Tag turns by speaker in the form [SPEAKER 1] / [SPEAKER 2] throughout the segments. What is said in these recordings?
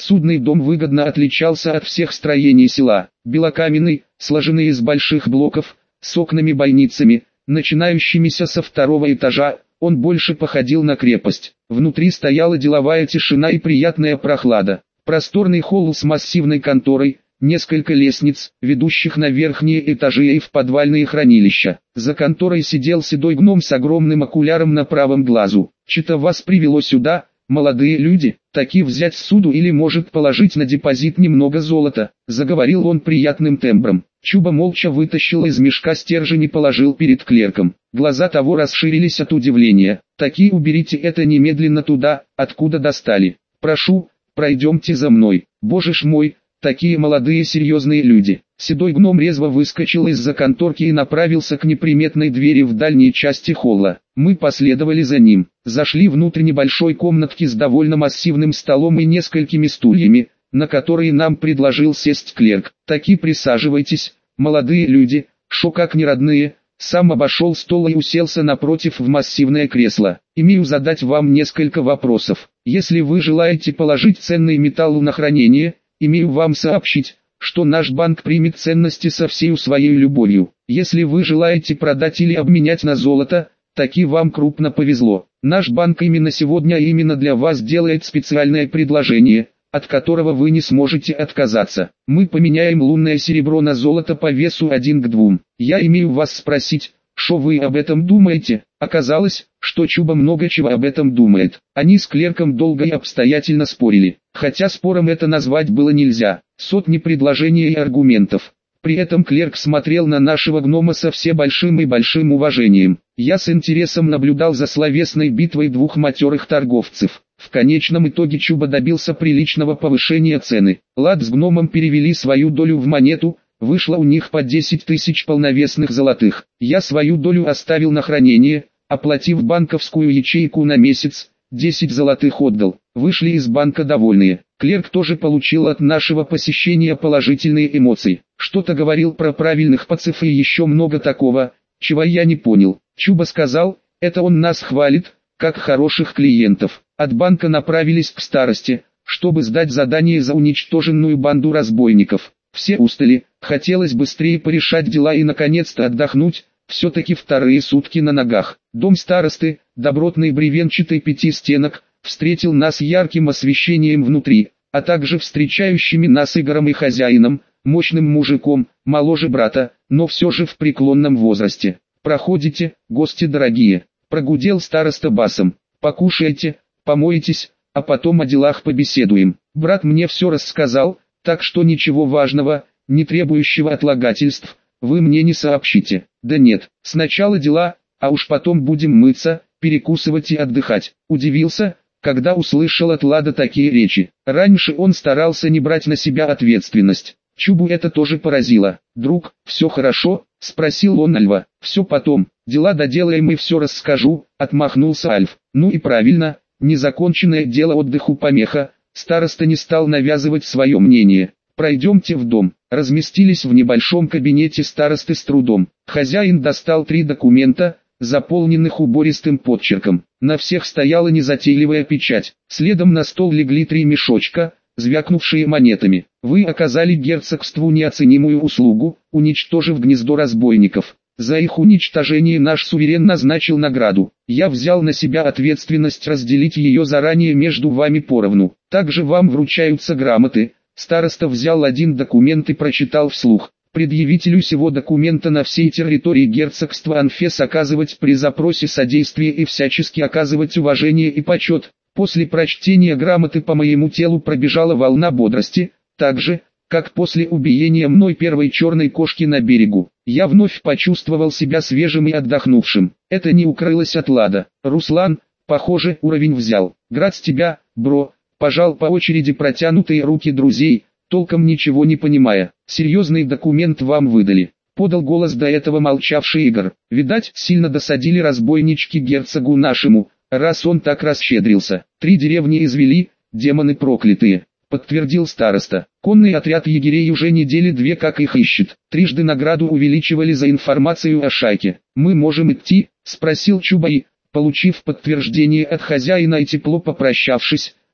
[SPEAKER 1] Судный дом выгодно отличался от всех строений села. Белокаменный, сложенный из больших блоков, с окнами-бойницами, начинающимися со второго этажа, он больше походил на крепость. Внутри стояла деловая тишина и приятная прохлада. Просторный холл с массивной конторой, несколько лестниц, ведущих на верхние этажи и в подвальные хранилища. За конторой сидел седой гном с огромным окуляром на правом глазу. «Что-то вас привело сюда, молодые люди, таки взять ссуду или может положить на депозит немного золота», заговорил он приятным тембром. Чуба молча вытащил из мешка стержень и положил перед клерком. Глаза того расширились от удивления. «Таки уберите это немедленно туда, откуда достали. Прошу, пройдемте за мной. Боже ж мой, такие молодые серьезные люди». Седой гном резво выскочил из-за конторки и направился к неприметной двери в дальней части холла. Мы последовали за ним. Зашли внутрь небольшой комнатки с довольно массивным столом и несколькими стульями, на которые нам предложил сесть клерк. «Таки присаживайтесь, молодые люди, шо как не родные». Сам обошел стол и уселся напротив в массивное кресло. «Имею задать вам несколько вопросов. Если вы желаете положить ценный металл на хранение, имею вам сообщить, что наш банк примет ценности со всей своей любовью. Если вы желаете продать или обменять на золото, таки вам крупно повезло. Наш банк именно сегодня и именно для вас делает специальное предложение, от которого вы не сможете отказаться. Мы поменяем лунное серебро на золото по весу 1 к 2. Я имею вас спросить, что вы об этом думаете?» Оказалось, что Чуба много чего об этом думает. Они с клерком долго и обстоятельно спорили, хотя спором это назвать было нельзя. Сотни предложений и аргументов. При этом клерк смотрел на нашего гнома со все большим и большим уважением. Я с интересом наблюдал за словесной битвой двух матерых торговцев. В конечном итоге Чуба добился приличного повышения цены. Лад с гномом перевели свою долю в монету, вышло у них по 10 тысяч полновесных золотых. Я свою долю оставил на хранение, оплатив банковскую ячейку на месяц, 10 золотых отдал. Вышли из банка довольные. Клерк тоже получил от нашего посещения положительные эмоции. Что-то говорил про правильных пациф и еще много такого, чего я не понял. Чуба сказал, это он нас хвалит, как хороших клиентов. От банка направились к старости, чтобы сдать задание за уничтоженную банду разбойников. Все устали, хотелось быстрее порешать дела и наконец-то отдохнуть, все-таки вторые сутки на ногах. Дом старосты, добротный бревенчатый 5 стенок, встретил нас ярким освещением внутри, а также встречающими нас Игорем и хозяином, мощным мужиком, моложе брата, но все же в преклонном возрасте. «Проходите, гости дорогие», — прогудел староста басом. «Покушайте, помоетесь, а потом о делах побеседуем. Брат мне все рассказал, так что ничего важного, не требующего отлагательств, вы мне не сообщите». «Да нет, сначала дела, а уж потом будем мыться, перекусывать и отдыхать». Удивился, когда услышал от Лада такие речи. Раньше он старался не брать на себя ответственность. Чубу это тоже поразило. «Друг, все хорошо?» — спросил он Альва. «Все потом, дела доделаем и все расскажу», — отмахнулся Альф. «Ну и правильно, незаконченное дело отдыху помеха». Староста не стал навязывать свое мнение. «Пройдемте в дом». Разместились в небольшом кабинете старосты с трудом. Хозяин достал 3 документа, заполненных убористым подчерком. На всех стояла незатейливая печать. Следом на стол легли 3 мешочка, звякнувшие монетами. «Вы оказали герцогству неоценимую услугу, уничтожив гнездо разбойников. За их уничтожение наш суверен назначил награду. Я взял на себя ответственность разделить ее заранее между вами поровну. Также вам вручаются грамоты». Староста взял один документ и прочитал вслух. «Предъявителю сего документа на всей территории герцогства Анфес оказывать при запросе содействие и всячески оказывать уважение и почет». После прочтения грамоты по моему телу пробежала волна бодрости, так же, как после убиения мной первой черной кошки на берегу. Я вновь почувствовал себя свежим и отдохнувшим. Это не укрылось от Лада. «Руслан, похоже, уровень взял. Град с тебя, бро», пожал по очереди протянутые руки друзей, толком ничего не понимая. «Серьезный документ вам выдали», подал голос до этого молчавший Игорь. «Видать, сильно досадили разбойнички герцогу нашему, раз он так расщедрился. 3 деревни извели, демоны проклятые», подтвердил староста. «Конный отряд егерей уже недели 2 как их ищет. 3 награду увеличивали за информацию о шайке. Мы можем идти?» — спросил Чуба и, получив подтверждение от хозяина и тепло попрощавшись,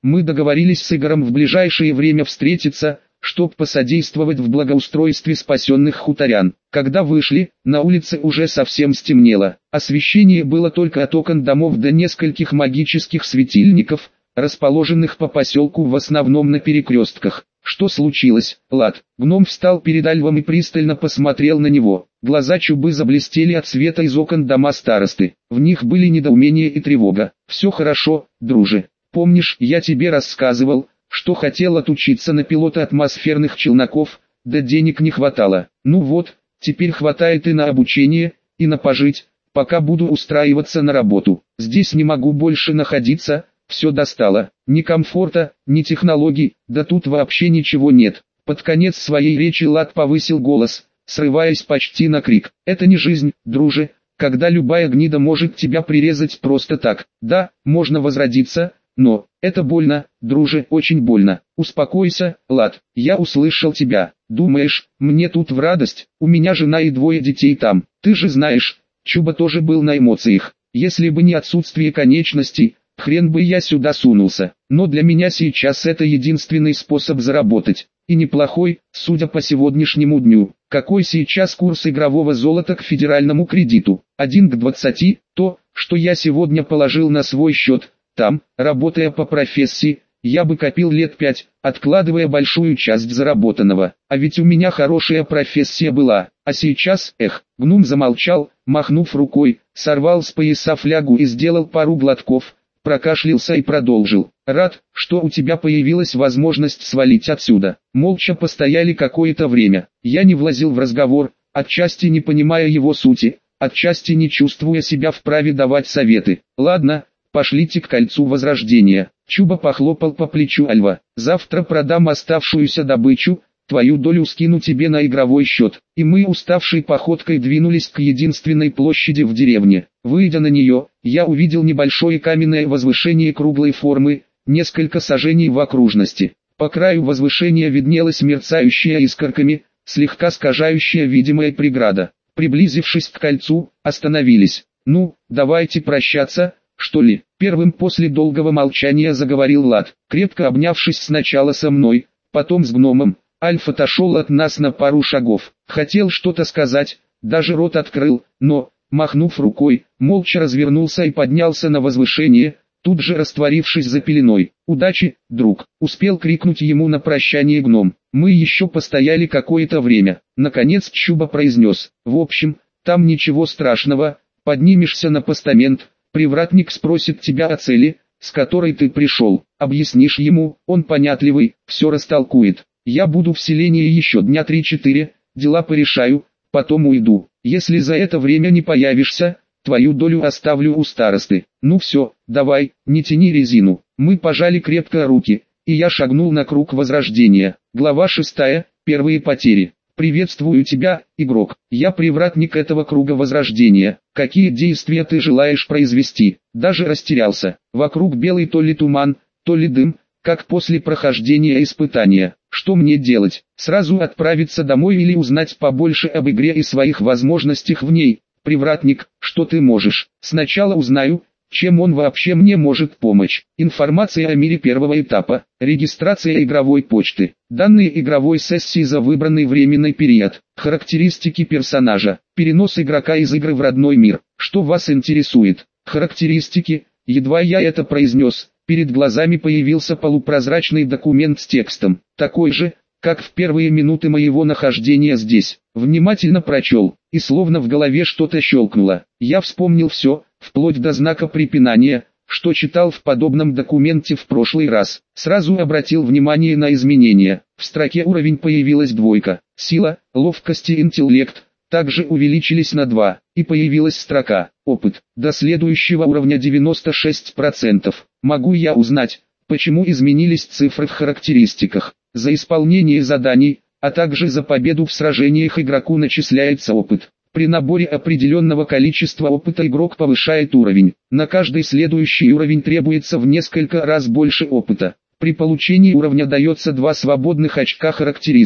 [SPEAKER 1] Мы договорились с Игорем в ближайшее время встретиться, чтоб посодействовать в благоустройстве спасенных хуторян. Когда вышли, на улице уже совсем стемнело. Освещение было только от окон домов до нескольких магических светильников, расположенных по поселку в основном на перекрестках. Что случилось, Лад? Гном встал перед Альвом и пристально посмотрел на него. Глаза Чубы заблестели от света из окон дома старосты. В них были недоумение и тревога. Все хорошо, друже. Помнишь, я тебе рассказывал, что хотел отучиться на пилота атмосферных челноков, да денег не хватало. Ну вот, теперь хватает и на обучение, и на пожить, пока буду устраиваться на работу. Здесь не могу больше находиться, все достало. Ни комфорта, ни технологий, да тут вообще ничего нет. Под конец своей речи Лад повысил голос, срываясь почти на крик. Это не жизнь, друже, когда любая гнида может тебя прирезать просто так. Да, можно возродиться, но это больно, друже, очень больно. Успокойся, Лад, я услышал тебя. Думаешь, мне тут в радость? У меня жена и 2 детей там. Ты же знаешь, Чуба тоже был на эмоциях. Если бы не отсутствие конечностей, хрен бы я сюда сунулся. Но для меня сейчас это единственный способ заработать. И неплохой, судя по сегодняшнему дню. Какой сейчас курс игрового золота к федеральному кредиту? 1 к 20, то, что я сегодня положил на свой счет. Там, работая по профессии, я бы копил лет 5, откладывая большую часть заработанного. А ведь у меня хорошая профессия была. А сейчас, гном замолчал, махнув рукой, сорвал с пояса флягу и сделал пару глотков, прокашлялся и продолжил. Рад, что у тебя появилась возможность свалить отсюда. Молча постояли какое-то время. Я не влазил в разговор, отчасти не понимая его сути, отчасти не чувствуя себя вправе давать советы. Ладно. Пошлите к кольцу возрождения. Чуба похлопал по плечу Альва. Завтра продам оставшуюся добычу, твою долю скину тебе на игровой счет. И мы уставшей походкой двинулись к единственной площади в деревне. Выйдя на нее, я увидел небольшое каменное возвышение круглой формы, несколько сажений в окружности. По краю возвышения виднелась мерцающая искорками, слегка искажающая видимая преграда. Приблизившись к кольцу, остановились. Ну, давайте прощаться, что ли? Первым после долгого молчания заговорил Лад, крепко обнявшись сначала со мной, потом с гномом. Альф отошел от нас на пару шагов. Хотел что-то сказать, даже рот открыл, но, махнув рукой, молча развернулся и поднялся на возвышение, тут же растворившись за пеленой. «Удачи, друг!» — успел крикнуть ему на прощание гном. Мы еще постояли какое-то время. Наконец Чуба произнес: «В общем, там ничего страшного, поднимешься на постамент, привратник спросит тебя о цели, с которой ты пришел. Объяснишь ему, он понятливый, все растолкует. Я буду в селении еще дня 3-4, дела порешаю, потом уйду. Если за это время не появишься, твою долю оставлю у старосты. Ну все, давай, не тяни резину». Мы пожали крепко руки, и я шагнул на круг возрождения. Глава 6. Первые потери. «Приветствую тебя, игрок. Я привратник этого круга возрождения. Какие действия ты желаешь произвести?» Даже растерялся. Вокруг белый то ли туман, то ли дым, как после прохождения испытания. Что мне делать? Сразу отправиться домой или узнать побольше об игре и своих возможностях в ней? Привратник, что ты можешь? Сначала узнаю, чем он вообще мне может помочь. Информация о мире первого этапа, регистрация игровой почты, данные игровой сессии за выбранный временный период, характеристики персонажа, перенос игрока из игры в родной мир. Что вас интересует? Характеристики. Едва я это произнес, перед глазами появился полупрозрачный документ с текстом, такой же, как в первые минуты моего нахождения здесь. Внимательно прочел, и словно в голове что-то щелкнуло. Я вспомнил все, вплоть до знака препинания, что читал в подобном документе в прошлый раз. Сразу обратил внимание на изменения. В строке уровень появилась двойка. Сила, ловкость и интеллект также увеличились на 2. И появилась строка «Опыт». До следующего уровня 96%. Могу я узнать, почему изменились цифры в характеристиках? За исполнение заданий, а также за победу в сражениях игроку начисляется опыт. При наборе определенного количества опыта игрок повышает уровень. На каждый следующий уровень требуется в несколько раз больше опыта. При получении уровня дается 2 свободных очка характеристик.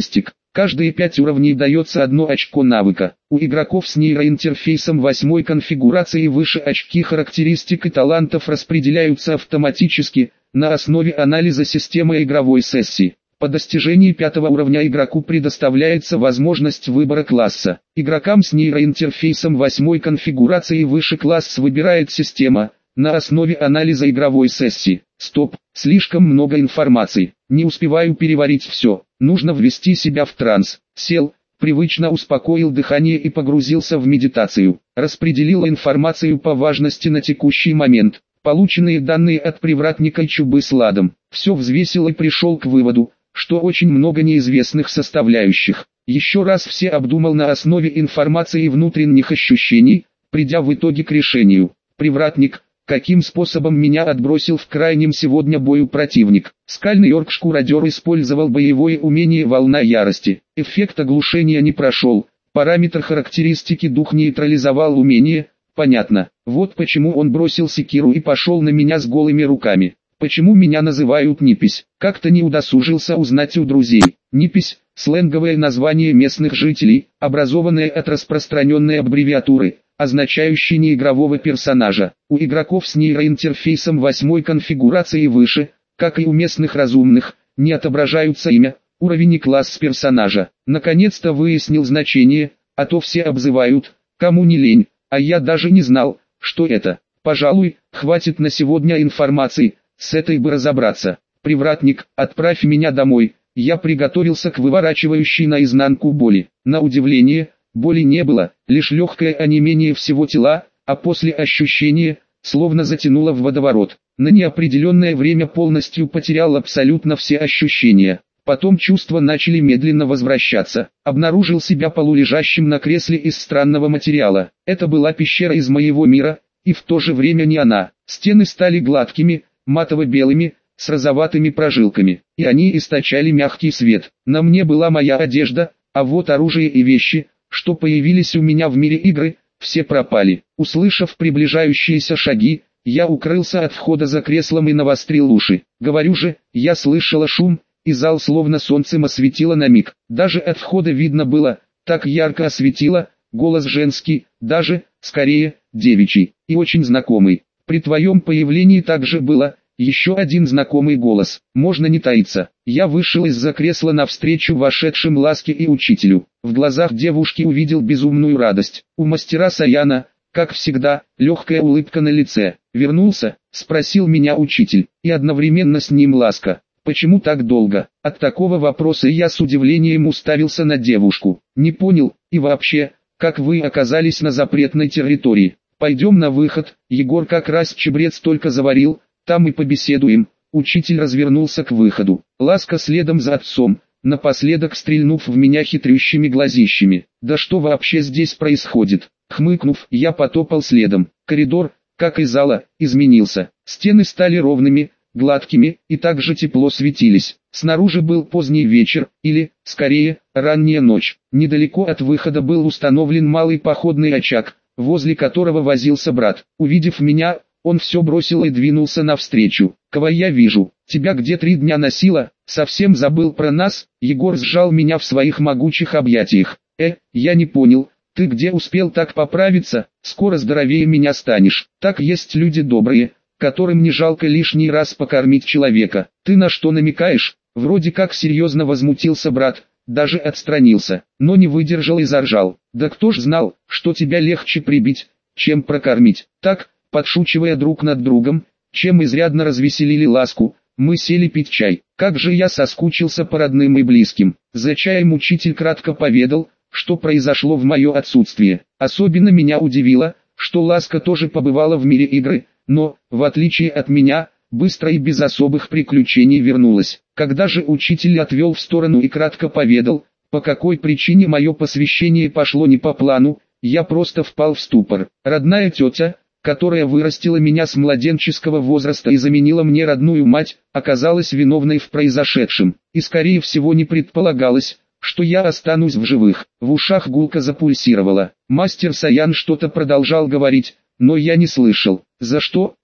[SPEAKER 1] Каждые 5 уровней дается 1 очко навыка. У игроков с нейроинтерфейсом 8 конфигурации и выше очки характеристик и талантов распределяются автоматически, на основе анализа системы игровой сессии. По достижении 5 уровня игроку предоставляется возможность выбора класса. Игрокам с нейроинтерфейсом 8 конфигурации и выше класс выбирает система, на основе анализа игровой сессии. Стоп, слишком много информации, не успеваю переварить все, нужно ввести себя в транс. Сел, привычно успокоил дыхание и погрузился в медитацию. Распределил информацию по важности на текущий момент. Полученные данные от привратника Чубы с ладом. Все взвесил и пришел к выводу, что очень много неизвестных составляющих. Еще раз все обдумал на основе информации и внутренних ощущений, придя в итоге к решению. Привратник, каким способом меня отбросил в крайнем сегодня бою противник. Скальный орк-шкуродер использовал боевое умение «Волна ярости». Эффект оглушения не прошел. Параметр характеристики дух нейтрализовал умение. Понятно. Вот почему он бросил секиру и пошел на меня с голыми руками. Почему меня называют Нипись? Как-то не удосужился узнать у друзей. Нипись – сленговое название местных жителей, образованное от распространенной аббревиатуры, означающей неигрового персонажа. У игроков с нейроинтерфейсом 8 конфигурации и выше, как и у местных разумных, не отображаются имя, уровень и класс персонажа. Наконец-то выяснил значение, а то все обзывают, кому не лень, а я даже не знал, что это. Пожалуй, хватит на сегодня информации. С этой бы разобраться. Привратник, отправь меня домой. Я приготовился к выворачивающей наизнанку боли. На удивление, боли не было, лишь легкое онемение всего тела, а после ощущения, словно затянуло в водоворот. На неопределенное время полностью потерял абсолютно все ощущения. Потом чувства начали медленно возвращаться. Обнаружил себя полулежащим на кресле из странного материала. Это была пещера из моего мира, и в то же время не она. Стены стали гладкими, матово-белыми, с розоватыми прожилками, и они источали мягкий свет. На мне была моя одежда, а вот оружие и вещи, что появились у меня в мире игры, все пропали. Услышав приближающиеся шаги, я укрылся от входа за креслом и навострил уши. Говорю же, я слышала шум, и зал словно солнцем осветило на миг. Даже от входа видно было, так ярко осветило, голос женский, даже, скорее, девичий, и очень знакомый. При твоем появлении также было, еще один знакомый голос. Можно не таиться. Я вышел из-за кресла навстречу вошедшим Ласке и учителю. В глазах девушки увидел безумную радость. У мастера Саяна, как всегда, легкая улыбка на лице. «Вернулся?» – спросил меня учитель, и одновременно с ним Ласка. «Почему так долго?» От такого вопроса я с удивлением уставился на девушку. «Не понял, и вообще, как вы оказались на запретной территории?» «Пойдем на выход, Егор как раз чебрец только заварил, там и побеседуем». Учитель развернулся к выходу. Ласка следом за отцом, напоследок стрельнув в меня хитрющими глазищами. «Да что вообще здесь происходит?» Хмыкнув, я потопал следом. Коридор, как и зала, изменился. Стены стали ровными, гладкими, и также тепло светились. Снаружи был поздний вечер, или, скорее, ранняя ночь. Недалеко от выхода был установлен малый походный очаг, возле которого возился брат. Увидев меня, он все бросил и двинулся навстречу. «Кого я вижу? Тебя где 3 дня носило? Совсем забыл про нас?» Егор сжал меня в своих могучих объятиях. Я не понял, ты где успел так поправиться? Скоро здоровее меня станешь. Так есть люди добрые, которым не жалко лишний раз покормить человека. Ты на что намекаешь?» Вроде как серьезно возмутился брат, даже отстранился, но не выдержал и заржал. «Да кто ж знал, что тебя легче прибить, чем прокормить?» Так, подшучивая друг над другом, чем изрядно развеселили Ласку, мы сели пить чай. Как же я соскучился по родным и близким. За чаем учитель кратко поведал, что произошло в мое отсутствие. Особенно меня удивило, что Ласка тоже побывала в мире игры, но, в отличие от меня, быстро и без особых приключений вернулась. Когда же учитель отвел в сторону и кратко поведал, по какой причине мое посвящение пошло не по плану, я просто впал в ступор. Родная тетя, которая вырастила меня с младенческого возраста и заменила мне родную мать, оказалась виновной в произошедшем, и скорее всего не предполагалось, что я останусь в живых. В ушах гулко запульсировало. Мастер Саян что-то продолжал говорить, но я не слышал. «За что?»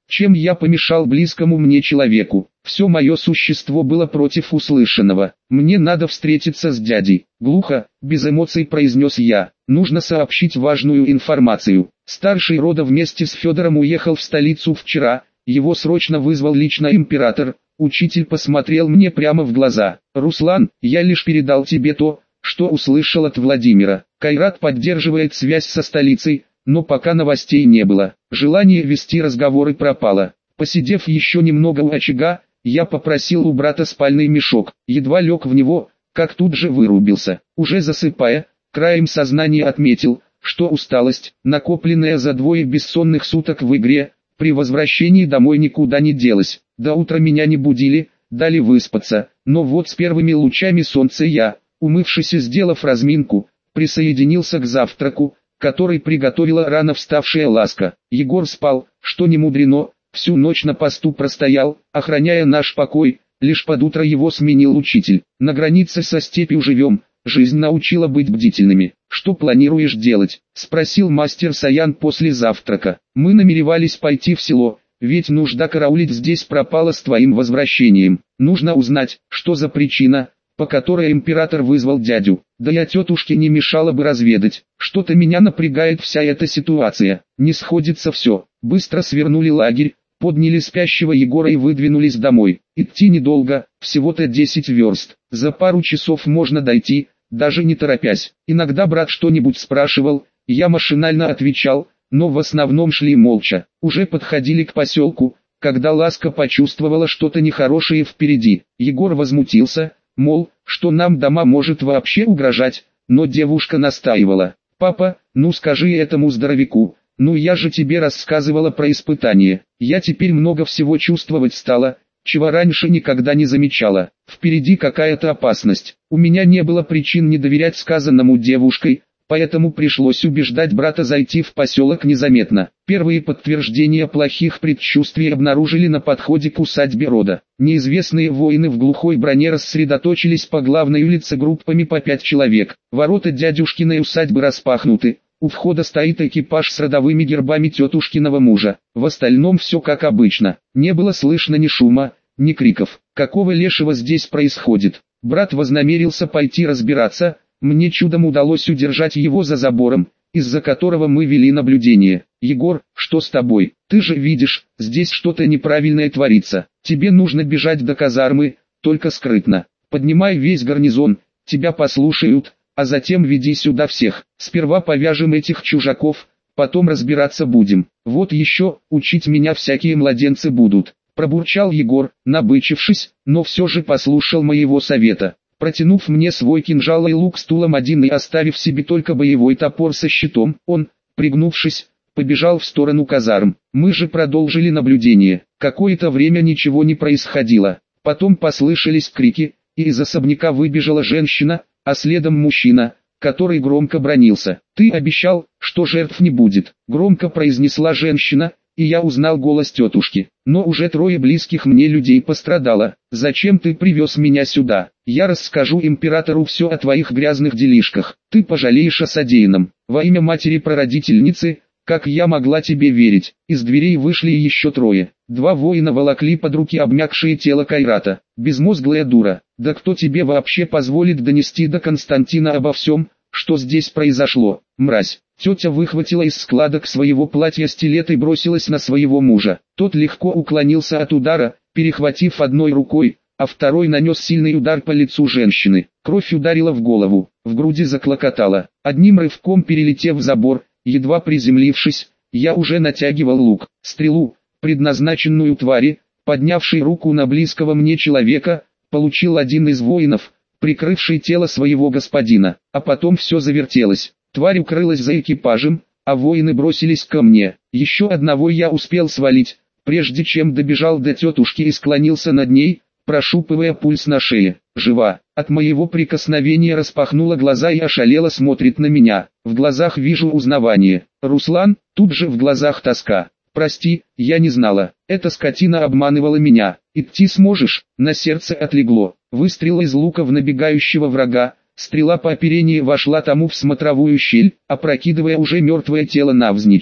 [SPEAKER 1] Чем я помешал близкому мне человеку? Все мое существо было против услышанного. Мне надо встретиться с дядей. Глухо, без эмоций произнес я. Нужно сообщить важную информацию. Старший рода вместе с Федором уехал в столицу вчера. Его срочно вызвал лично император. Учитель посмотрел мне прямо в глаза. «Руслан, я лишь передал тебе то, что услышал от Владимира. Кайрат поддерживает связь со столицей, но пока новостей не было. Желание вести разговоры пропало. Посидев еще немного у очага, я попросил у брата спальный мешок. Едва лег в него, как тут же вырубился. Уже засыпая, краем сознания отметил, что усталость, накопленная за 2 бессонных суток в игре, при возвращении домой никуда не делась. До утра меня не будили, дали выспаться, но вот с первыми лучами солнца я, умывшись и сделав разминку, присоединился к завтраку, который приготовила рано вставшая Ласка. Егор спал, что не мудрено, всю ночь на посту простоял, охраняя наш покой, лишь под утро его сменил учитель. На границе со степью живем, жизнь научила быть бдительными. «Что планируешь делать?» – спросил мастер Саян после завтрака. «Мы намеревались пойти в село, ведь нужда караулить здесь пропала с твоим возвращением. Нужно узнать, что за причина, по которой император вызвал дядю. Да и тетушке не мешало бы разведать. Что-то меня напрягает вся эта ситуация. Не сходится все». Быстро свернули лагерь, подняли спящего Егора и выдвинулись домой. Идти недолго, всего-то 10 верст. За пару часов можно дойти, даже не торопясь. Иногда брат что-нибудь спрашивал, я машинально отвечал, но в основном шли молча. Уже подходили к поселку, когда Ласка почувствовала что-то нехорошее впереди. Егор возмутился, мол, что нам дома может вообще угрожать, но девушка настаивала. «Папа, ну скажи этому здоровяку, ну я же тебе рассказывала про испытание. Я теперь много всего чувствовать стала, чего раньше никогда не замечала. Впереди какая-то опасность. У меня не было причин не доверять сказанному девушкой, поэтому пришлось убеждать брата зайти в поселок незаметно. Первые подтверждения плохих предчувствий обнаружили на подходе к усадьбе рода. Неизвестные воины в глухой броне рассредоточились по главной улице группами по 5 человек. Ворота дядюшкиной усадьбы распахнуты. У входа стоит экипаж с родовыми гербами тетушкиного мужа. В остальном все как обычно. Не было слышно ни шума, ни криков. Какого лешего здесь происходит? Брат вознамерился пойти разбираться. Мне чудом удалось удержать его за забором, из-за которого мы вели наблюдение. «Егор, что с тобой? Ты же видишь, здесь что-то неправильное творится. Тебе нужно бежать до казармы, только скрытно. Поднимай весь гарнизон, тебя послушают, а затем веди сюда всех. Сперва повяжем этих чужаков, потом разбираться будем. Вот еще, учить меня всякие младенцы будут», – пробурчал Егор, набычившись, но все же послушал моего совета. Протянув мне свой кинжал и лук стулом один и оставив себе только боевой топор со щитом, он, пригнувшись, побежал в сторону казарм. Мы же продолжили наблюдение. Какое-то время ничего не происходило. Потом послышались крики, и из особняка выбежала женщина, а следом мужчина, который громко бранился. «Ты обещал, что жертв не будет», — громко произнесла женщина, и я узнал голос тетушки. «Но уже 3 близких мне людей пострадало. Зачем ты привез меня сюда? Я расскажу императору все о твоих грязных делишках. Ты пожалеешь о содеянном. Во имя матери-прародительницы, как я могла тебе верить?» Из дверей вышли еще 3. 2 воина волокли под руки обмякшее тело Кайрата. «Безмозглая дура, да кто тебе вообще позволит донести до Константина обо всем, что здесь произошло? Мразь!» Тетя выхватила из складок своего платья стилет и бросилась на своего мужа. Тот легко уклонился от удара, перехватив одной рукой, а второй нанес сильный удар по лицу женщины. Кровь ударила в голову, в груди заклокотала. Одним рывком перелетев забор, едва приземлившись, я уже натягивал лук. Стрелу, предназначенную твари, поднявшей руку на близкого мне человека, получил один из воинов, прикрывший тело своего господина. А потом все завертелось. Тварь укрылась за экипажем, а воины бросились ко мне. Еще одного я успел свалить, прежде чем добежал до тетушки и склонился над ней, прощупывая пульс на шее. Жива. От моего прикосновения распахнула глаза и ошалело смотрит на меня. В глазах вижу узнавание. «Руслан», тут же в глазах тоска. «Прости, я не знала. Эта скотина обманывала меня. Идти сможешь?» На сердце отлегло. Выстрел из лука в набегающего врага. Стрела по оперении вошла тому в смотровую щель, опрокидывая уже мертвое тело навзничь.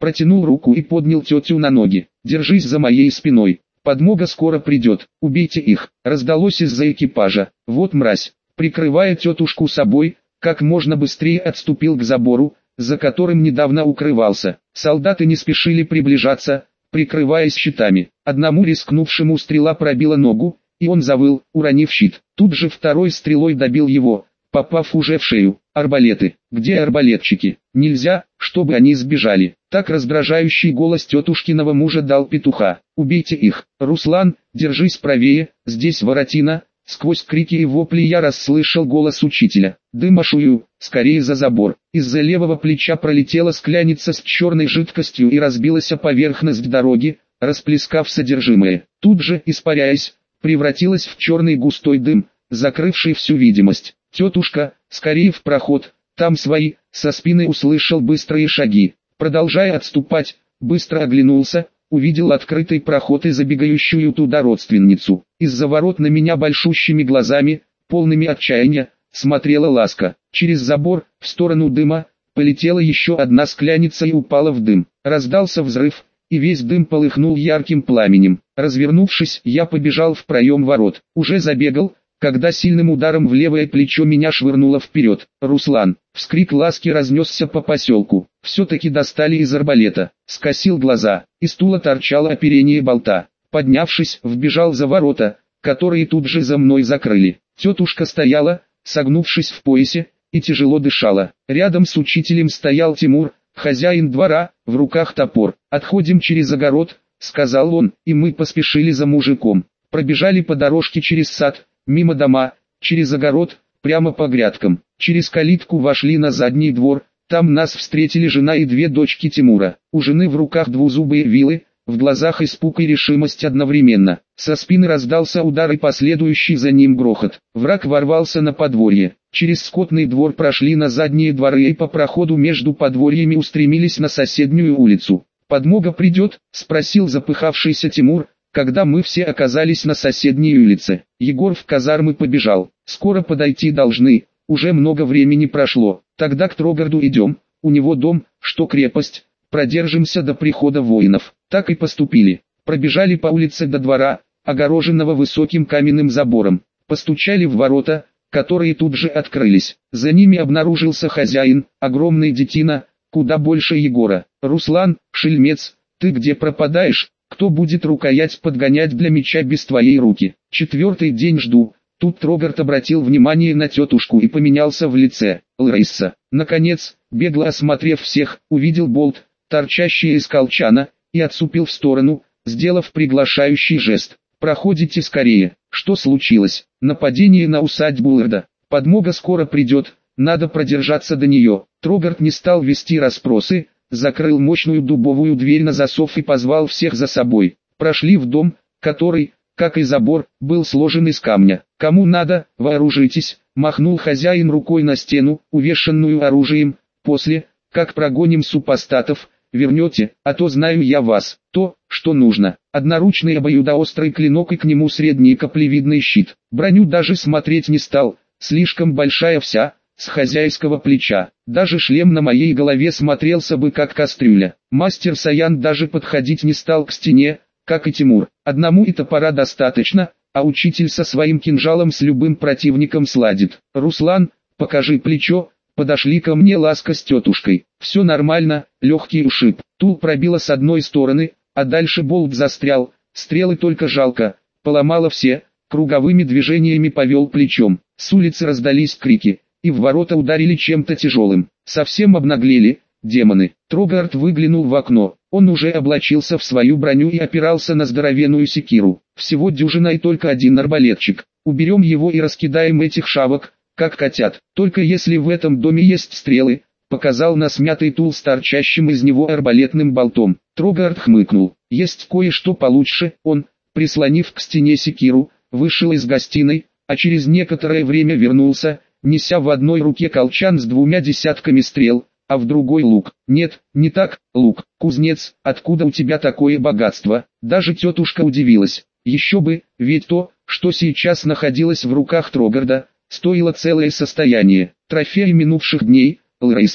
[SPEAKER 1] Протянул руку и поднял тетю на ноги. «Держись за моей спиной. Подмога скоро придет. Убейте их!» Раздалось из-за экипажа. «Вот мразь!» Прикрывая тетушку собой, как можно быстрее отступил к забору, за которым недавно укрывался. Солдаты не спешили приближаться, прикрываясь щитами. Одному рискнувшему стрела пробила ногу, и он завыл, уронив щит. Тут же второй стрелой добил его, попав уже в шею. «Арбалеты! Где арбалетчики? Нельзя, чтобы они сбежали!» Так раздражающий голос тетушкиного мужа дал петуха. «Убейте их! Руслан, держись правее, здесь воротина!» Сквозь крики и вопли я расслышал голос учителя. «Дымашую, скорее за забор!» Из-за левого плеча пролетела скляница с черной жидкостью и разбилась о поверхность дороги, расплескав содержимое. Тут же, испаряясь, превратилась в черный густой дым, закрывший всю видимость. «Тетушка, скорее в проход, там свои!» Со спины услышал быстрые шаги. Продолжая отступать, быстро оглянулся, увидел открытый проход и забегающую туда родственницу. Из-за ворот на меня большущими глазами, полными отчаяния, смотрела Ласка. Через забор, в сторону дыма, полетела еще одна скляница и упала в дым. Раздался взрыв, и весь дым полыхнул ярким пламенем. Развернувшись, я побежал в проем ворот. Уже забегал, когда сильным ударом в левое плечо меня швырнуло вперед. «Руслан!» Вскрик Ласки разнесся по поселку. Все-таки достали из арбалета. Скосил глаза. Из стула торчало оперение болта. Поднявшись, вбежал за ворота, которые тут же за мной закрыли. Тетушка стояла, согнувшись в поясе, и тяжело дышала. Рядом с учителем стоял Тимур, хозяин двора, в руках топор. «Отходим через огород», — сказал он, и мы поспешили за мужиком. Пробежали по дорожке через сад, мимо дома, через огород, прямо по грядкам. Через калитку вошли на задний двор, там нас встретили жена и две дочки Тимура. У жены в руках двузубые вилы, в глазах испуг и решимость одновременно. Со спины раздался удар и последующий за ним грохот. Враг ворвался на подворье. Через скотный двор прошли на задние дворы и по проходу между подворьями устремились на соседнюю улицу. «Подмога придет?» — спросил запыхавшийся Тимур, когда мы все оказались на соседней улице. Егор в казармы побежал. «Скоро подойти должны, уже много времени прошло. Тогда к Трогарду идем, у него дом, что крепость, продержимся до прихода воинов». Так и поступили. Пробежали по улице до двора, огороженного высоким каменным забором. Постучали в ворота, которые тут же открылись. За ними обнаружился хозяин, огромный детина, куда больше Егора. «Руслан, шельмец, ты где пропадаешь? Кто будет рукоять подгонять для меча без твоей руки? Четвертый день жду». Тут Трогард обратил внимание на тетушку и поменялся в лице. Лрейса, наконец, бегло осмотрев всех, увидел болт, торчащий из колчана, и отступил в сторону, сделав приглашающий жест. «Проходите скорее». «Что случилось?» «Нападение на усадьбу Лэрда. Подмога скоро придет, надо продержаться до нее». Трогард не стал вести расспросы, закрыл мощную дубовую дверь на засов и позвал всех за собой. Прошли в дом, который, как и забор, был сложен из камня. «Кому надо, вооружитесь», — махнул хозяин рукой на стену, увешанную оружием. «После, как прогоним супостатов, вернете, а то знаю я вас, то, что нужно». Одноручный обоюдоострый клинок и к нему средний каплевидный щит. Броню даже смотреть не стал, слишком большая вся, с хозяйского плеча. Даже шлем на моей голове смотрелся бы как кастрюля. Мастер Саян даже подходить не стал к стене, как и Тимур. Одному и топора достаточно, а учитель со своим кинжалом с любым противником сладит. «Руслан, покажи плечо». Подошли ко мне Ласка с тетушкой. «Все нормально, легкий ушиб. Тул пробило с одной стороны, а дальше болт застрял. Стрелы только жалко. Поломало все». Круговыми движениями повел плечом. С улицы раздались крики, и в ворота ударили чем-то тяжелым. Совсем обнаглели, демоны. Трогард выглянул в окно. Он уже облачился в свою броню и опирался на здоровенную секиру. Всего дюжина и только один арбалетчик. Уберем его и раскидаем этих шавок, как котят. Только если в этом доме есть стрелы, показал на смятый тул с торчащим из него арбалетным болтом. Трогард хмыкнул. Есть кое-что получше. Он, прислонив к стене секиру, вышел из гостиной, а через некоторое время вернулся, неся в одной руке колчан с 2 десятками стрел, а в другой лук. «Нет, не так, лук. Кузнец, откуда у тебя такое богатство?» Даже тетушка удивилась. Еще бы, ведь то, что сейчас находилось в руках Трогарда, стоило целое состояние. Трофей минувших дней, Лрейса.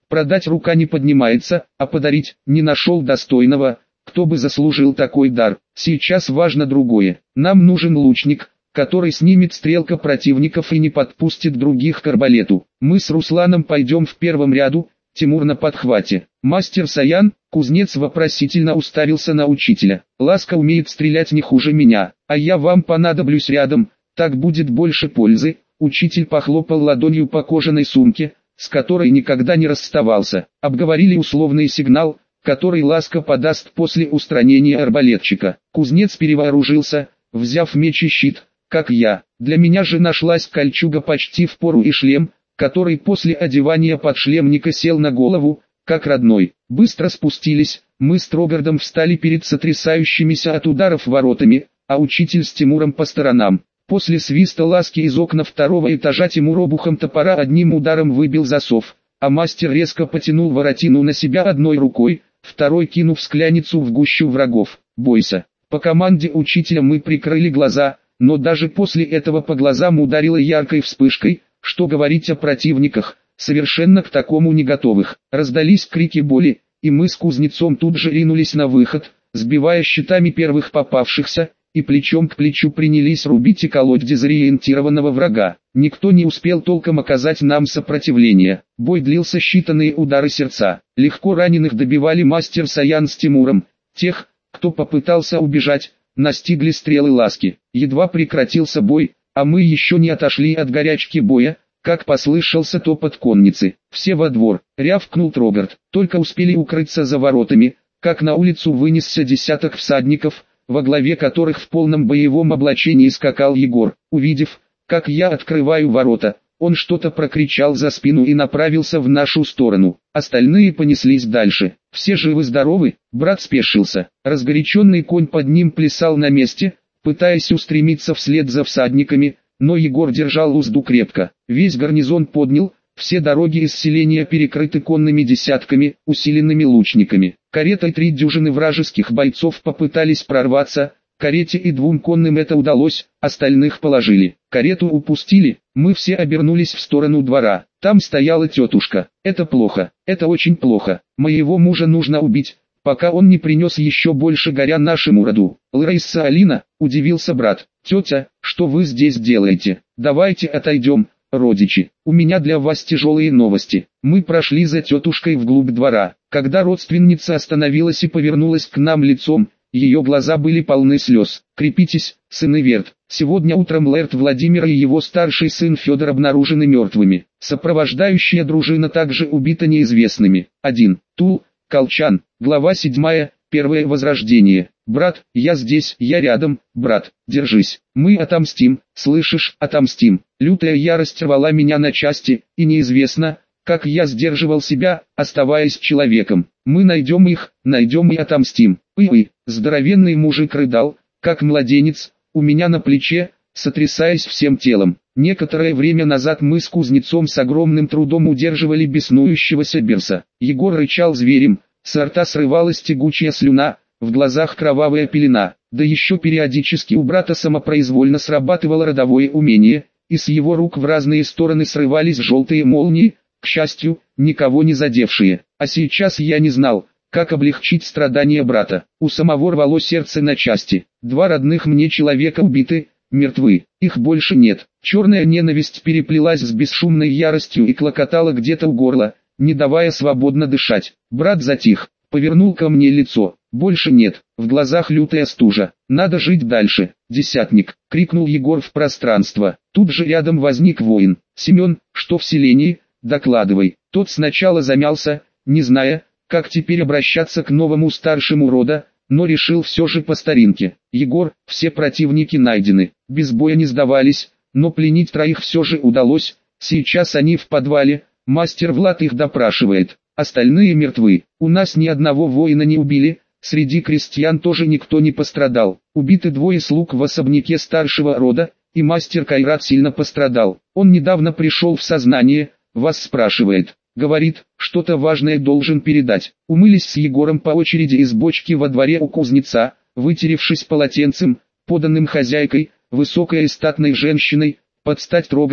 [SPEAKER 1] Продать рука не поднимается, а подарить не нашел достойного, кто бы заслужил такой дар. Сейчас важно другое. Нам нужен лучник, который снимет стрелка противников и не подпустит других к арбалету. Мы с Русланом пойдем в первом ряду, Тимур на подхвате. Мастер Саян, кузнец вопросительно уставился на учителя. Ласка умеет стрелять не хуже меня, а я вам понадоблюсь рядом, так будет больше пользы. Учитель похлопал ладонью по кожаной сумке, с которой никогда не расставался. Обговорили условный сигнал, который Ласка подаст после устранения арбалетчика. Кузнец перевооружился, взяв меч и щит, как я. Для меня же нашлась кольчуга почти в пору и шлем, который после одевания подшлемника сел на голову, как родной. Быстро спустились, мы с Трогардом встали перед сотрясающимися от ударов воротами, а учитель с Тимуром по сторонам. После свиста Ласки из окна второго этажа Тимур обухом топора одним ударом выбил засов, а мастер резко потянул воротину на себя одной рукой, второй кинув скляницу в гущу врагов. «Бойся!» По команде учителя мы прикрыли глаза, но даже после этого по глазам ударило яркой вспышкой. Что говорить о противниках, совершенно к такому не готовых. Раздались крики боли, и мы с кузнецом тут же ринулись на выход, сбивая щитами первых попавшихся, и плечом к плечу принялись рубить и колоть дезориентированного врага. Никто не успел толком оказать нам сопротивление. Бой длился считанные удары сердца. Легко раненых добивали мастер Саян с Тимуром. Тех, кто попытался убежать, настигли стрелы Ласки. Едва прекратился бой, а мы еще не отошли от горячки боя, как послышался топот конницы. «Все во двор!» — рявкнул Трогард. Только успели укрыться за воротами, как на улицу вынесся десяток всадников, во главе которых в полном боевом облачении скакал Егор. Увидев, как я открываю ворота, он что-то прокричал за спину и направился в нашу сторону. Остальные понеслись дальше. «Все живы-здоровы?» Брат спешился. Разгоряченный конь под ним плясал на месте, пытаясь устремиться вслед за всадниками, но Егор держал узду крепко. Весь гарнизон поднял, все дороги из селения перекрыты конными десятками, усиленными лучниками. Каретой 3 дюжины вражеских бойцов попытались прорваться, карете и 2 конным это удалось, остальных положили. Карету упустили, мы все обернулись в сторону двора. Там стояла тетушка. «Это плохо, это очень плохо. Моего мужа нужно убить, пока он не принес еще больше горя нашему роду». «Лариса Алина», — удивился брат. «Тетя, что вы здесь делаете? Давайте отойдем, родичи. У меня для вас тяжелые новости». Мы прошли за тетушкой вглубь двора. Когда родственница остановилась и повернулась к нам лицом, ее глаза были полны слез. «Крепитесь, сын Иверт. Сегодня утром лэрд Владимир и его старший сын Федор обнаружены мертвыми. Сопровождающая дружина также убита неизвестными. 1. Тул, Колчан, глава 7, первое возрождение. Брат, я здесь, я рядом, брат, держись. Мы отомстим, слышишь, отомстим». Лютая ярость рвала меня на части, и неизвестно, как я сдерживал себя, оставаясь человеком. «Мы найдем их, найдем и отомстим». Здоровенный мужик рыдал, как младенец, у меня на плече, сотрясаясь всем телом. Некоторое время назад мы с кузнецом с огромным трудом удерживали беснующегося берса. Егор рычал зверем, с рта срывалась тягучая слюна, в глазах кровавая пелена. Да еще периодически у брата самопроизвольно срабатывало родовое умение, и с его рук в разные стороны срывались желтые молнии, к счастью, никого не задевшие. А сейчас я не знал, как облегчить страдания брата. У самого рвало сердце на части. 2 родных мне человека убиты, мертвы, их больше нет. Черная ненависть переплелась с бесшумной яростью и клокотала где-то у горла, не давая свободно дышать. Брат затих, повернул ко мне лицо. «Больше нет», в глазах лютая стужа. «Надо жить дальше». «Десятник», — крикнул Егор в пространство. Тут же рядом возник воин. «Семен, что в селении? Докладывай». Тот сначала замялся, не зная, как теперь обращаться к новому старшему рода, но решил все же по старинке. «Егор, все противники найдены, без боя не сдавались, но пленить 3 все же удалось, сейчас они в подвале, мастер Влад их допрашивает, остальные мертвы. У нас ни одного воина не убили, среди крестьян тоже никто не пострадал. Убиты 2 слуг в особняке старшего рода, и мастер Кайрат сильно пострадал. Он недавно пришел в сознание, вас спрашивает. Говорит, что-то важное должен передать». Умылись с Егором по очереди из бочки во дворе у кузнеца, вытеревшись полотенцем, поданным хозяйкой, высокой и статной женщиной, под стать Трогарду,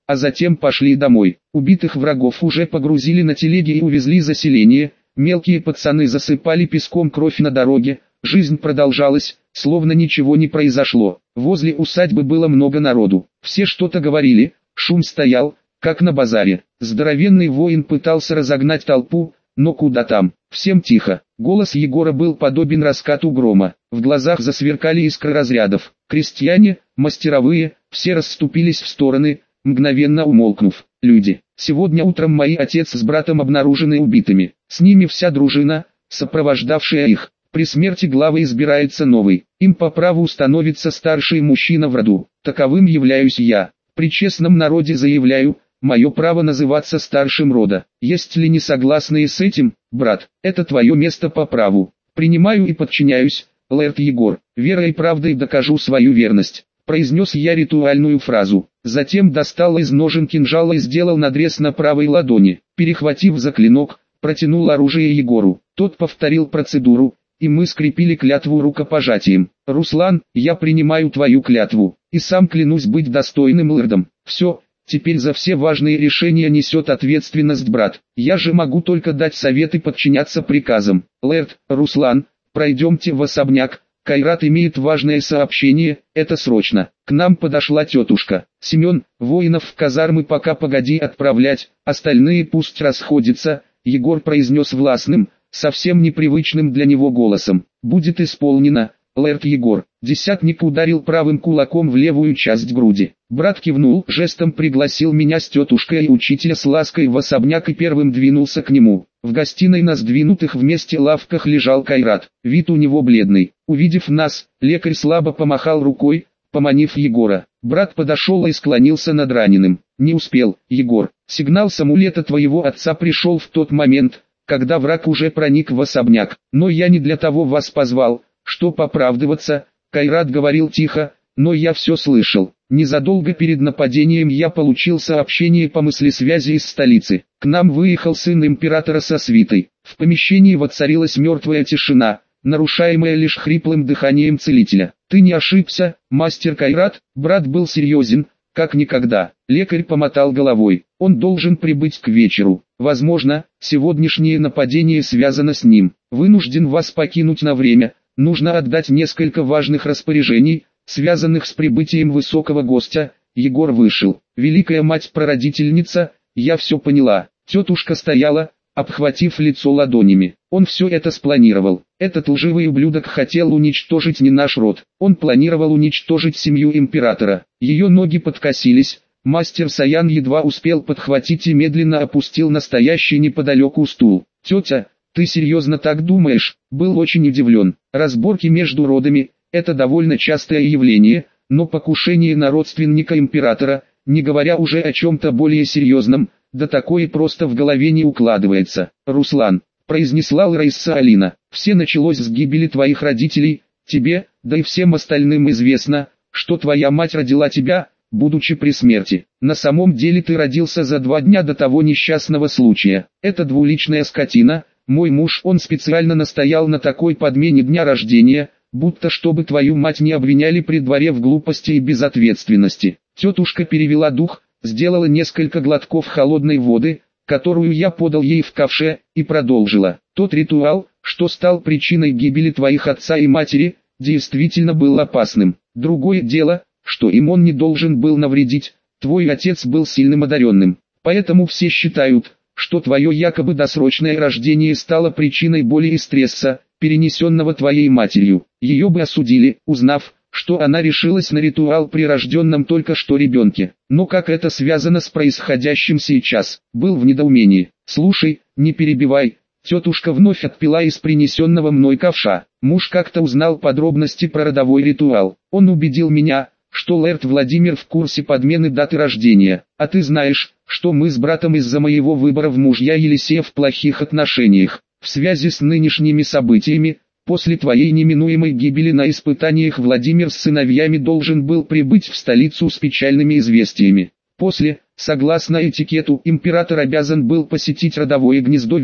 [SPEAKER 1] а затем пошли домой. Убитых врагов уже погрузили на телеги и увезли за селение, мелкие пацаны засыпали песком кровь на дороге, жизнь продолжалась, словно ничего не произошло. Возле усадьбы было много народу, все что-то говорили, шум стоял, как на базаре. Здоровенный воин пытался разогнать толпу, но куда там, всем тихо. Голос Егора был подобен раскату грома, в глазах засверкали искры разрядов. Крестьяне, мастеровые, все расступились в стороны, мгновенно умолкнув. Люди, сегодня утром мои отец с братом обнаружены убитыми, с ними вся дружина, сопровождавшая их. При смерти главы избирается новый, им по праву становится старший мужчина в роду, таковым являюсь я. При честном народе заявляю, мое право называться старшим рода. Есть ли несогласные с этим, брат? Это твое место по праву. Принимаю и подчиняюсь, лэрд Егор. Верой и правдой докажу свою верность. Произнес я ритуальную фразу. Затем достал из ножен кинжала и сделал надрез на правой ладони. Перехватив за клинок, протянул оружие Егору. Тот повторил процедуру, и мы скрепили клятву рукопожатием. Руслан, я принимаю твою клятву, и сам клянусь быть достойным лэрдом. Все. Теперь за все важные решения несет ответственность брат. Я же могу только дать совет и подчиняться приказам. Лэрд, Руслан, пройдемте в особняк. Кайрат имеет важное сообщение, это срочно. К нам подошла тетушка. Семен, воинов в казармы пока погоди отправлять, остальные пусть расходятся. Егор произнес властным, совсем непривычным для него голосом. Будет исполнено, лэрд Егор. Десятник ударил правым кулаком в левую часть груди. Брат кивнул, жестом пригласил меня с тетушкой и учителя с лаской в особняк и первым двинулся к нему. В гостиной на сдвинутых вместе лавках лежал Кайрат, вид у него бледный. Увидев нас, лекарь слабо помахал рукой, поманив Егора. Брат подошел и склонился над раненым. Не успел, Егор. Сигнал с амулета твоего отца пришел в тот момент, когда враг уже проник в особняк. Но я не для того вас позвал, чтоб оправдываться. Кайрат говорил тихо, но я все слышал. Незадолго перед нападением я получил сообщение по мыслесвязи из столицы. К нам выехал сын императора со свитой. В помещении воцарилась мертвая тишина, нарушаемая лишь хриплым дыханием целителя. Ты не ошибся, мастер Кайрат, брат был серьезен, как никогда. Лекарь помотал головой. Он должен прибыть к вечеру. Возможно, сегодняшнее нападение связано с ним. Вынужден вас покинуть на время. Нужно отдать несколько важных распоряжений, связанных с прибытием высокого гостя. Егор вышел. Великая мать-прародительница, я все поняла. Тетушка стояла, обхватив лицо ладонями. Он все это спланировал. Этот лживый ублюдок хотел уничтожить не наш род. Он планировал уничтожить семью императора. Ее ноги подкосились. Мастер Саян едва успел подхватить и медленно опустил настоящий неподалеку стул. Тетя, ты серьезно так думаешь? Был очень удивлен. Разборки между родами – это довольно частое явление, но покушение на родственника императора, не говоря уже о чем-то более серьезном, да такое просто в голове не укладывается. Руслан, произнесла Ларисса Алина, все началось с гибели твоих родителей, тебе, да и всем остальным известно, что твоя мать родила тебя, будучи при смерти. На самом деле ты родился за 2 дня до того несчастного случая. Это двуличная скотина. Мой муж, он специально настоял на такой подмене дня рождения, будто чтобы твою мать не обвиняли при дворе в глупости и безответственности. Тетушка перевела дух, сделала несколько глотков холодной воды, которую я подал ей в ковше, и продолжила. Тот ритуал, что стал причиной гибели твоих отца и матери, действительно был опасным. Другое дело, что им он не должен был навредить, твой отец был сильным одаренным. Поэтому все считают, что твое якобы досрочное рождение стало причиной боли и стресса, перенесенного твоей матерью. Ее бы осудили, узнав, что она решилась на ритуал при рожденном только что ребенке. Но как это связано с происходящим сейчас? Был в недоумении. Слушай, не перебивай. Тетушка вновь отпила из принесенного мной ковша. Муж как-то узнал подробности про родовой ритуал. Он убедил меня, что лэрд Владимир в курсе подмены даты рождения. А ты знаешь, что мы с братом из-за моего выбора в мужья Елисея в плохих отношениях. В связи с нынешними событиями, после твоей неминуемой гибели на испытаниях Владимир с сыновьями должен был прибыть в столицу с печальными известиями. После, согласно этикету, император обязан был посетить родовое гнездо Верт,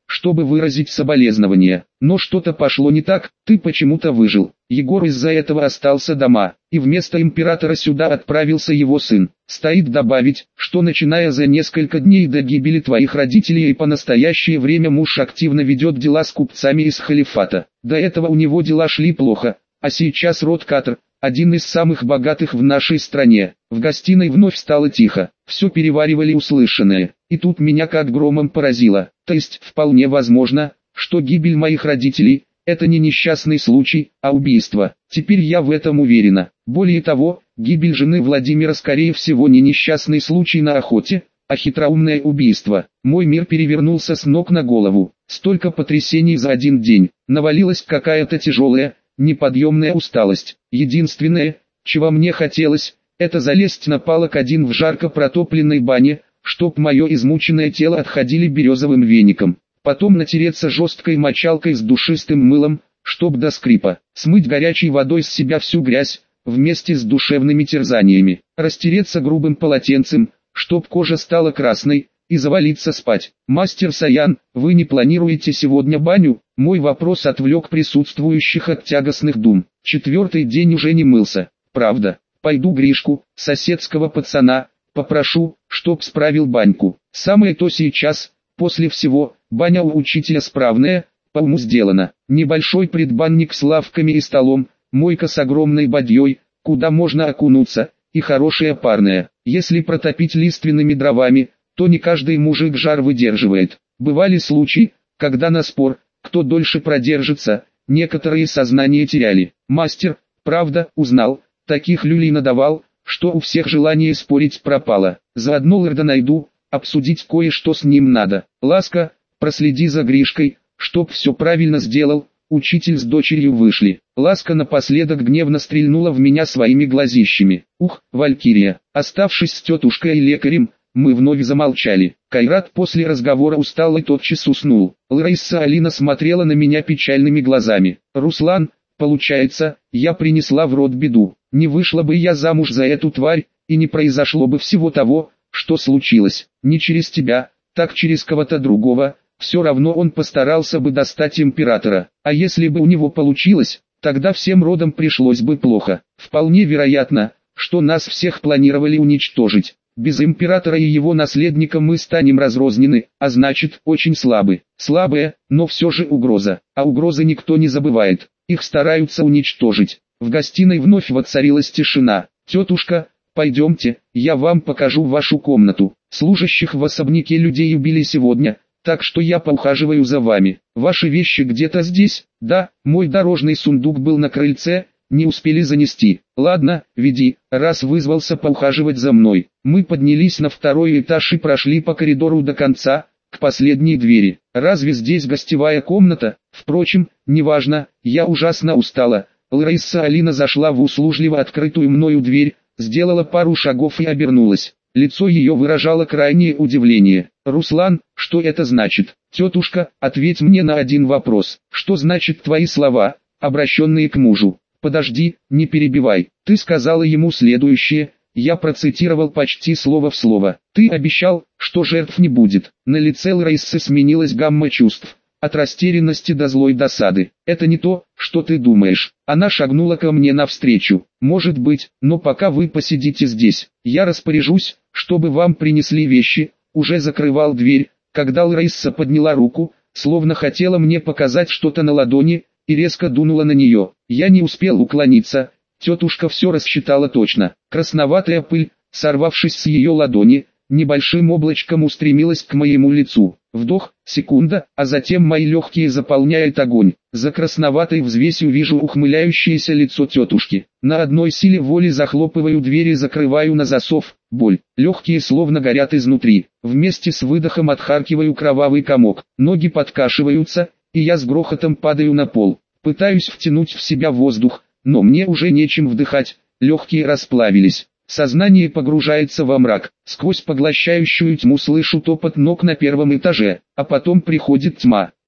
[SPEAKER 1] чтобы выразить соболезнования. Но что-то пошло не так, ты почему-то выжил. Егор из-за этого остался дома, и вместо императора сюда отправился его сын. Стоит добавить, что начиная за несколько дней до гибели твоих родителей и по настоящее время муж активно ведет дела с купцами из халифата. До этого у него дела шли плохо, а сейчас род Катр, один из самых богатых в нашей стране. В гостиной вновь стало тихо, все переваривали услышанное, и тут меня как громом поразило. То есть, вполне возможно, что гибель моих родителей – это не несчастный случай, а убийство. Теперь я в этом уверена. Более того, гибель жены Владимира скорее всего не несчастный случай на охоте, а хитроумное убийство. Мой мир перевернулся с ног на голову. Столько потрясений за один день. Навалилась какая-то тяжелая, неподъемная усталость. Единственное, чего мне хотелось, это залезть на палок один в жарко протопленной бане, чтоб мое измученное тело отходили березовым веником. Потом натереться жесткой мочалкой с душистым мылом, чтоб до скрипа. Смыть горячей водой с себя всю грязь, вместе с душевными терзаниями. Растереться грубым полотенцем, чтоб кожа стала красной, и завалиться спать. Мастер Саян, вы не планируете сегодня баню? Мой вопрос отвлек присутствующих от тягостных дум. 4-й день уже не мылся. Правда, пойду Гришку, соседского пацана, попрошу, чтоб справил баньку. Самое то сейчас, после всего, баня у учителя справная, по уму сделана. Небольшой предбанник с лавками и столом, мойка с огромной бадьей, куда можно окунуться, и хорошая парная. Если протопить лиственными дровами, то не каждый мужик жар выдерживает. Бывали случаи, когда на спор, кто дольше продержится, некоторые сознание теряли. Мастер, правда, узнал, таких люлей надавал, что у всех желание спорить пропало. Заодно Лорда найду, обсудить кое-что с ним надо. Ласка, проследи за Гришкой, чтоб все правильно сделал. Учитель с дочерью вышли. Ласка напоследок гневно стрельнула в меня своими глазищами. Ух, Валькирия, оставшись с тетушкой и лекарем, мы вновь замолчали. Кайрат после разговора устал и тотчас уснул. Лариса Алина смотрела на меня печальными глазами. «Руслан, получается, я принесла в род беду. Не вышла бы я замуж за эту тварь, и не произошло бы всего того, что случилось. Не через тебя, так через кого-то другого. Все равно он постарался бы достать императора. А если бы у него получилось, тогда всем родам пришлось бы плохо. Вполне вероятно, что нас всех планировали уничтожить. Без императора и его наследника мы станем разрознены, а значит, очень слабы. Слабая, но все же угроза. А угрозы никто не забывает. Их стараются уничтожить. В гостиной вновь воцарилась тишина. «Тетушка, пойдемте, я вам покажу вашу комнату. Служащих в особняке людей убили сегодня, так что я поухаживаю за вами. Ваши вещи где-то здесь?» «Да, мой дорожный сундук был на крыльце, не успели занести». «Ладно, веди, раз вызвался поухаживать за мной». Мы поднялись на 2-й этаж и прошли по коридору до конца, к последней двери. «Разве здесь гостевая комната? Впрочем, неважно, я ужасно устала». Лариса Алина зашла в услужливо открытую мною дверь, сделала пару шагов и обернулась. Лицо ее выражало крайнее удивление. «Руслан, что это значит?» «Тетушка, ответь мне на один вопрос. Что значит твои слова, обращенные к мужу?» «Подожди, не перебивай. Ты сказала ему следующее». Я процитировал почти слово в слово. «Ты обещал, что жертв не будет». На лице Ларисы сменилась гамма чувств. От растерянности до злой досады. «Это не то, что ты думаешь». Она шагнула ко мне навстречу. «Может быть, но пока вы посидите здесь, я распоряжусь, чтобы вам принесли вещи». Уже закрывал дверь, когда Лариса подняла руку, словно хотела мне показать что-то на ладони, и резко дунула на нее. Я не успел уклониться. Тетушка все рассчитала точно. Красноватая пыль, сорвавшись с ее ладони, небольшим облачком устремилась к моему лицу. Вдох, секунда, а затем мои легкие заполняет огонь. За красноватой взвесью вижу ухмыляющееся лицо тетушки. На одной силе воли захлопываю дверь и закрываю на засов. Боль. Легкие словно горят изнутри. Вместе с выдохом отхаркиваю кровавый комок. Ноги подкашиваются, и я с грохотом падаю на пол. Пытаюсь втянуть в себя воздух, но мне уже нечем вдыхать, легкие расплавились. Сознание погружается во мрак. Сквозь поглощающую тьму слышу топот ног на 1-м этаже, а потом приходит тьма.